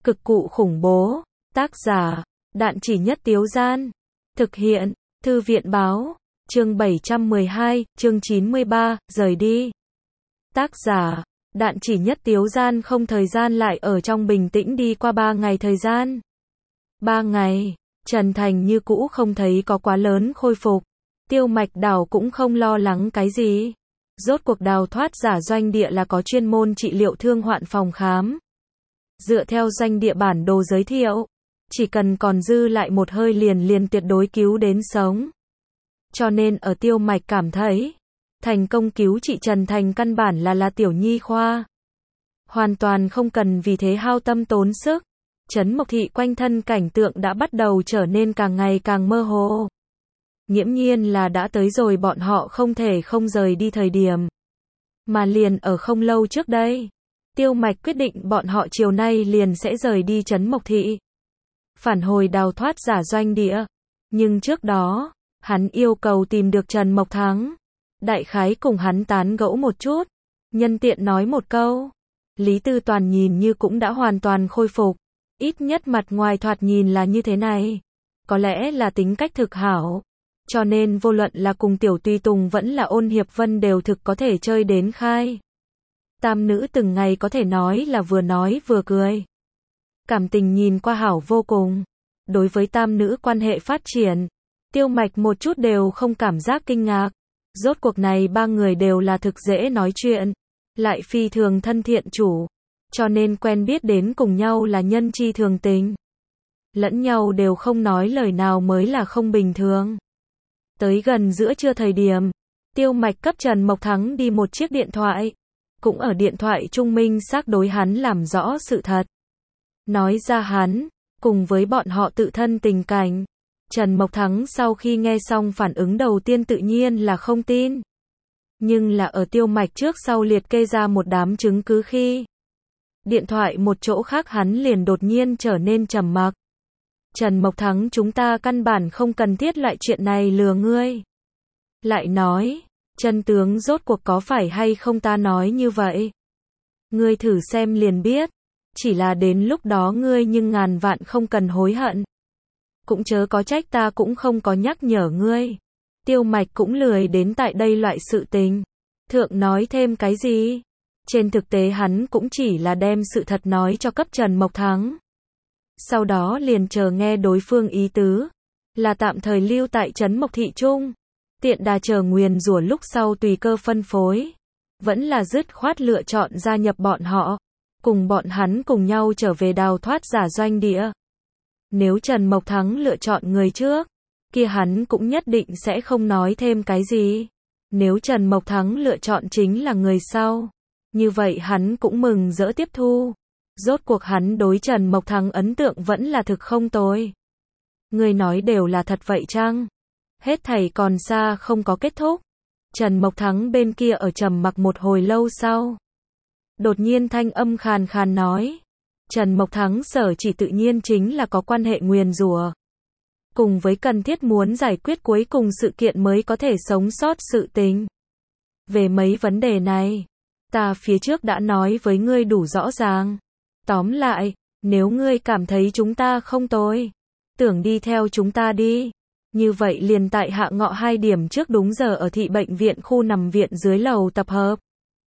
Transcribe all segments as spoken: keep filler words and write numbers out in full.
Cực cụ khủng bố. Tác giả, Đạn Chỉ Nhất Tiếu Gian. Thực hiện, Thư viện báo. Chương bảy trăm mười hai, chương chín mươi ba, rời đi. Tác giả, Đạn Chỉ Nhất Tiếu Gian. Không thời gian lại ở trong bình tĩnh đi qua ba ngày thời gian. Ba ngày, Trần Thành như cũ không thấy có quá lớn khôi phục. Tiêu Mạch Đào cũng không lo lắng cái gì. Rốt cuộc đào thoát giả doanh địa là có chuyên môn trị liệu thương hoạn phòng khám. Dựa theo doanh địa bản đồ giới thiệu, chỉ cần còn dư lại một hơi liền liền tuyệt đối cứu đến sống. Cho nên ở Tiêu Mạch cảm thấy, thành công cứu trị Trần Thành căn bản là là tiểu nhi khoa. Hoàn toàn không cần vì thế hao tâm tốn sức. Trấn Mộc Thị quanh thân cảnh tượng đã bắt đầu trở nên càng ngày càng mơ hồ. Nghiễm nhiên là đã tới rồi bọn họ không thể không rời đi thời điểm. Mà liền ở không lâu trước đây, Tiêu Mạch quyết định bọn họ chiều nay liền sẽ rời đi Trấn Mộc Thị. Phản hồi đào thoát giả doanh địa. Nhưng trước đó, hắn yêu cầu tìm được Trần Mộc Thắng. Đại khái cùng hắn tán gẫu một chút. Nhân tiện nói một câu. Lý Tư Toàn nhìn như cũng đã hoàn toàn khôi phục. Ít nhất mặt ngoài thoạt nhìn là như thế này. Có lẽ là tính cách thực hảo. Cho nên vô luận là cùng Tiểu Tùy Tùng vẫn là Ôn Hiệp Vân đều thực có thể chơi đến khai. Tam nữ từng ngày có thể nói là vừa nói vừa cười. Cảm tình nhìn qua hảo vô cùng. Đối với tam nữ quan hệ phát triển, Tiêu Mạch một chút đều không cảm giác kinh ngạc. Rốt cuộc này ba người đều là thực dễ nói chuyện, lại phi thường thân thiện chủ. Cho nên quen biết đến cùng nhau là nhân chi thường tình. Lẫn nhau đều không nói lời nào mới là không bình thường. Tới gần giữa trưa thời điểm, Tiêu Mạch cấp Trần Mộc Thắng đi một chiếc điện thoại. Cũng ở điện thoại trung minh xác đối hắn làm rõ sự thật. Nói ra hắn, cùng với bọn họ tự thân tình cảnh. Trần Mộc Thắng sau khi nghe xong phản ứng đầu tiên tự nhiên là không tin. Nhưng là ở Tiêu Mạch trước sau liệt kê ra một đám chứng cứ khi. Điện thoại một chỗ khác hắn liền đột nhiên trở nên trầm mặc. Trần Mộc Thắng, chúng ta căn bản không cần thiết lại chuyện này lừa ngươi. Lại nói, chân tướng rốt cuộc có phải hay không ta nói như vậy? Ngươi thử xem liền biết. Chỉ là đến lúc đó ngươi nhưng ngàn vạn không cần hối hận. Cũng chớ có trách ta cũng không có nhắc nhở ngươi. Tiêu Mạch cũng lười đến tại đây loại sự tình. Thượng nói thêm cái gì? Trên thực tế hắn cũng chỉ là đem sự thật nói cho cấp Trần Mộc Thắng. Sau đó liền chờ nghe đối phương ý tứ. Là tạm thời lưu tại Trấn Mộc Thị Trung. Tiện đà chờ nguyền rủa lúc sau tùy cơ phân phối. Vẫn là dứt khoát lựa chọn gia nhập bọn họ. Cùng bọn hắn cùng nhau trở về đào thoát giả doanh địa. Nếu Trần Mộc Thắng lựa chọn người trước, kia hắn cũng nhất định sẽ không nói thêm cái gì. Nếu Trần Mộc Thắng lựa chọn chính là người sau, như vậy hắn cũng mừng rỡ tiếp thu. Rốt cuộc hắn đối Trần Mộc Thắng ấn tượng vẫn là thực không tồi. Người nói đều là thật vậy chăng? Hết thảy còn xa không có kết thúc. Trần Mộc Thắng bên kia ở trầm mặc một hồi lâu sau. Đột nhiên thanh âm khàn khàn nói. Trần Mộc Thắng sở chỉ tự nhiên chính là có quan hệ nguyền rủa. Cùng với cần thiết muốn giải quyết cuối cùng sự kiện mới có thể sống sót sự tình. Về mấy vấn đề này, ta phía trước đã nói với ngươi đủ rõ ràng. Tóm lại, nếu ngươi cảm thấy chúng ta không tồi, tưởng đi theo chúng ta đi. Như vậy liền tại hạ ngọ hai điểm trước đúng giờ ở thị bệnh viện khu nằm viện dưới lầu tập hợp.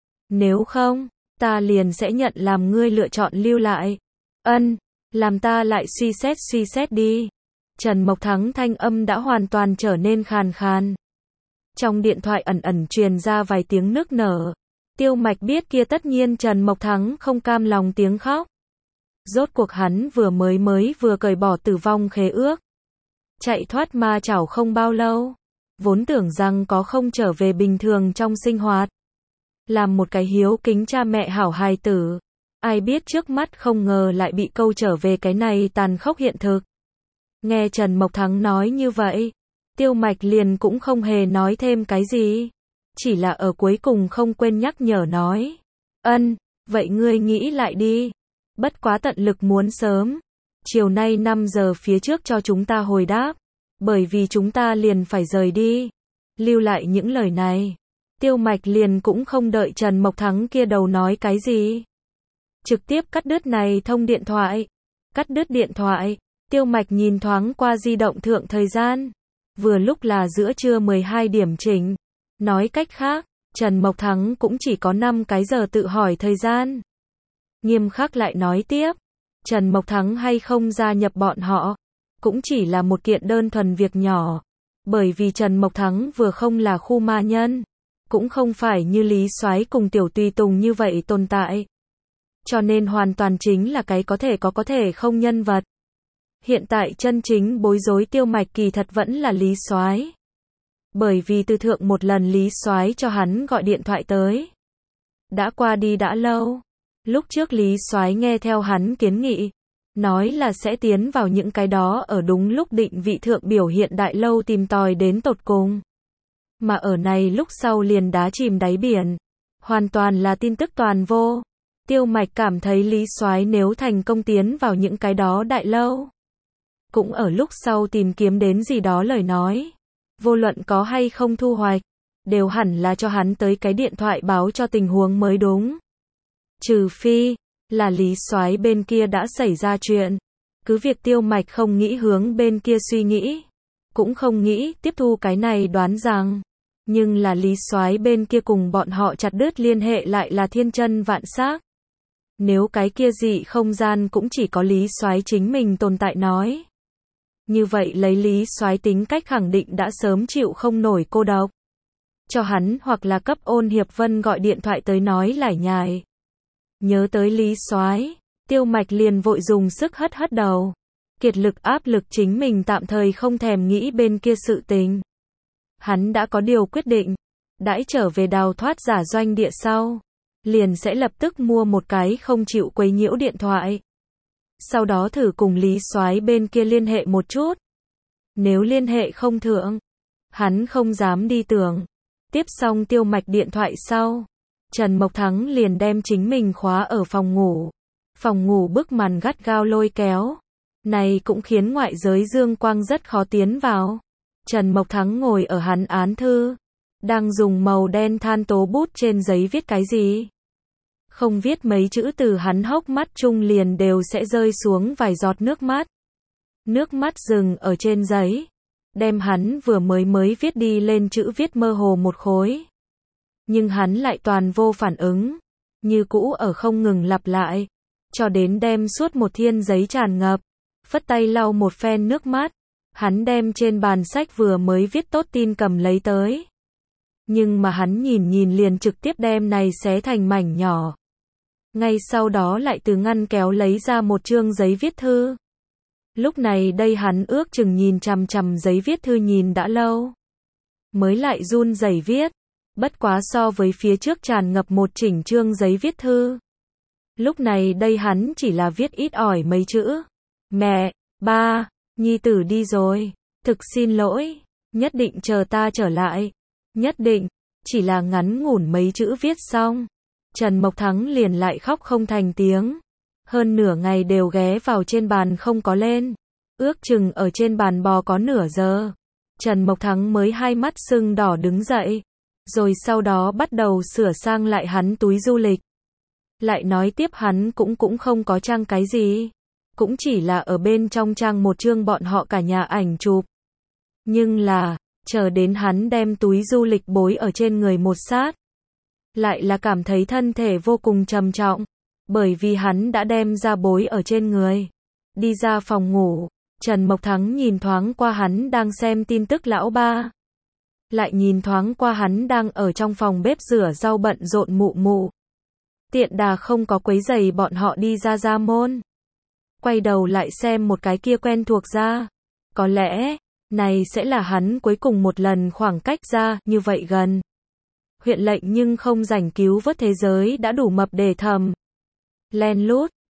Nếu không, ta liền sẽ nhận làm ngươi lựa chọn lưu lại. Ân, làm ta lại suy xét suy xét đi. Trần Mộc Thắng thanh âm đã hoàn toàn trở nên khàn khàn. Trong điện thoại ẩn ẩn truyền ra vài tiếng nức nở. Tiêu Mạch biết kia tất nhiên Trần Mộc Thắng không cam lòng tiếng khóc. Rốt cuộc hắn vừa mới mới vừa cởi bỏ tử vong khế ước. Chạy thoát ma chảo không bao lâu. Vốn tưởng rằng có không trở về bình thường trong sinh hoạt. Làm một cái hiếu kính cha mẹ hảo hài tử. Ai biết trước mắt không ngờ lại bị câu trở về cái này tàn khốc hiện thực. Nghe Trần Mộc Thắng nói như vậy, Tiêu Mạch liền cũng không hề nói thêm cái gì. Chỉ là ở cuối cùng không quên nhắc nhở nói. Ân, vậy ngươi nghĩ lại đi. Bất quá tận lực muốn sớm. Chiều nay năm giờ phía trước cho chúng ta hồi đáp. Bởi vì chúng ta liền phải rời đi. Lưu lại những lời này. Tiêu Mạch liền cũng không đợi Trần Mộc Thắng kia đầu nói cái gì. Trực tiếp cắt đứt này thông điện thoại. Cắt đứt điện thoại, Tiêu Mạch nhìn thoáng qua di động thượng thời gian. Vừa lúc là giữa trưa mười hai điểm chỉnh. Nói cách khác, Trần Mộc Thắng cũng chỉ có năm cái giờ tự hỏi thời gian. Nghiêm khắc lại nói tiếp, Trần Mộc Thắng hay không gia nhập bọn họ, cũng chỉ là một kiện đơn thuần việc nhỏ. Bởi vì Trần Mộc Thắng vừa không là khu ma nhân, cũng không phải như Lý Soái cùng Tiểu Tùy Tùng như vậy tồn tại. Cho nên hoàn toàn chính là cái có thể có có thể không nhân vật. Hiện tại chân chính bối rối Tiêu Mạch kỳ thật vẫn là Lý Soái. Bởi vì từ thượng một lần Lý Soái cho hắn gọi điện thoại tới. Đã qua đi đã lâu. Lúc trước Lý Soái nghe theo hắn kiến nghị, nói là sẽ tiến vào những cái đó ở đúng lúc định vị thượng biểu hiện đại lâu tìm tòi đến tột cùng. Mà ở này lúc sau liền đá chìm đáy biển. Hoàn toàn là tin tức toàn vô. Tiêu Mạch cảm thấy Lý Soái nếu thành công tiến vào những cái đó đại lâu, cũng ở lúc sau tìm kiếm đến gì đó lời nói, vô luận có hay không thu hoạch, đều hẳn là cho hắn tới cái điện thoại báo cho tình huống mới đúng. Trừ phi, là Lý Soái bên kia đã xảy ra chuyện. Cứ việc Tiêu Mạch không nghĩ hướng bên kia suy nghĩ, cũng không nghĩ tiếp thu cái này đoán rằng, nhưng là Lý Soái bên kia cùng bọn họ chặt đứt liên hệ lại là thiên chân vạn xác. Nếu cái kia dị không gian cũng chỉ có Lý Soái chính mình tồn tại nói, như vậy lấy Lý Soái tính cách khẳng định đã sớm chịu không nổi cô độc. Cho hắn hoặc là cấp Ôn Hiệp Vân gọi điện thoại tới nói lải nhải. Nhớ tới Lý Soái, Tiêu Mạch liền vội dùng sức hất hất đầu. Kiệt lực áp lực chính mình tạm thời không thèm nghĩ bên kia sự tình. Hắn đã có điều quyết định, đãi trở về đào thoát giả doanh địa sau, liền sẽ lập tức mua một cái không chịu quấy nhiễu điện thoại. Sau đó thử cùng Lý Soái bên kia liên hệ một chút. Nếu liên hệ không thượng, hắn không dám đi tưởng. Tiếp xong Tiêu Mạch điện thoại sau, Trần Mộc Thắng liền đem chính mình khóa ở phòng ngủ. Phòng ngủ bức màn gắt gao lôi kéo. Này cũng khiến ngoại giới dương quang rất khó tiến vào. Trần Mộc Thắng ngồi ở hắn án thư, đang dùng màu đen than tố bút trên giấy viết cái gì. Không viết mấy chữ từ hắn hốc mắt chung liền đều sẽ rơi xuống vài giọt nước mắt. Nước mắt dừng ở trên giấy, đem hắn vừa mới mới viết đi lên chữ viết mơ hồ một khối. Nhưng hắn lại toàn vô phản ứng, như cũ ở không ngừng lặp lại, cho đến đem suốt một thiên giấy tràn ngập, phất tay lau một phen nước mắt, hắn đem trên bàn sách vừa mới viết tốt tin cầm lấy tới. Nhưng mà hắn nhìn nhìn liền trực tiếp đem này xé thành mảnh nhỏ. Ngay sau đó lại từ ngăn kéo lấy ra một chương giấy viết thư. Lúc này đây hắn ước chừng nhìn chằm chằm giấy viết thư nhìn đã lâu. Mới lại run rẩy viết. Bất quá so với phía trước tràn ngập một chỉnh chương giấy viết thư. Lúc này đây hắn chỉ là viết ít ỏi mấy chữ. Mẹ, ba, nhi tử đi rồi. Thực xin lỗi. Nhất định chờ ta trở lại. Nhất định. Chỉ là ngắn ngủn mấy chữ viết xong. Trần Mộc Thắng liền lại khóc không thành tiếng. Hơn nửa ngày đều ghé vào trên bàn không có lên. Ước chừng ở trên bàn bò có nửa giờ. Trần Mộc Thắng mới hai mắt sưng đỏ đứng dậy. Rồi sau đó bắt đầu sửa sang lại hắn túi du lịch. Lại nói tiếp hắn cũng cũng không có trang cái gì. Cũng chỉ là ở bên trong trang một chương bọn họ cả nhà ảnh chụp. Nhưng là, chờ đến hắn đem túi du lịch bối ở trên người một sát. Lại là cảm thấy thân thể vô cùng trầm trọng. Bởi vì hắn đã đem ra bối ở trên người. Đi ra phòng ngủ, Trần Mộc Thắng nhìn thoáng qua hắn đang xem tin tức lão ba. Lại nhìn thoáng qua hắn đang ở trong phòng bếp rửa rau bận rộn mụ mụ. Tiện đà không có quấy giày bọn họ đi ra ra môn. Quay đầu lại xem một cái kia quen thuộc ra. Có lẽ, này sẽ là hắn cuối cùng một lần khoảng cách ra như vậy gần. Huyện lệnh nhưng không rảnh cứu vớt thế giới đã đủ mập để thầm. Len lút,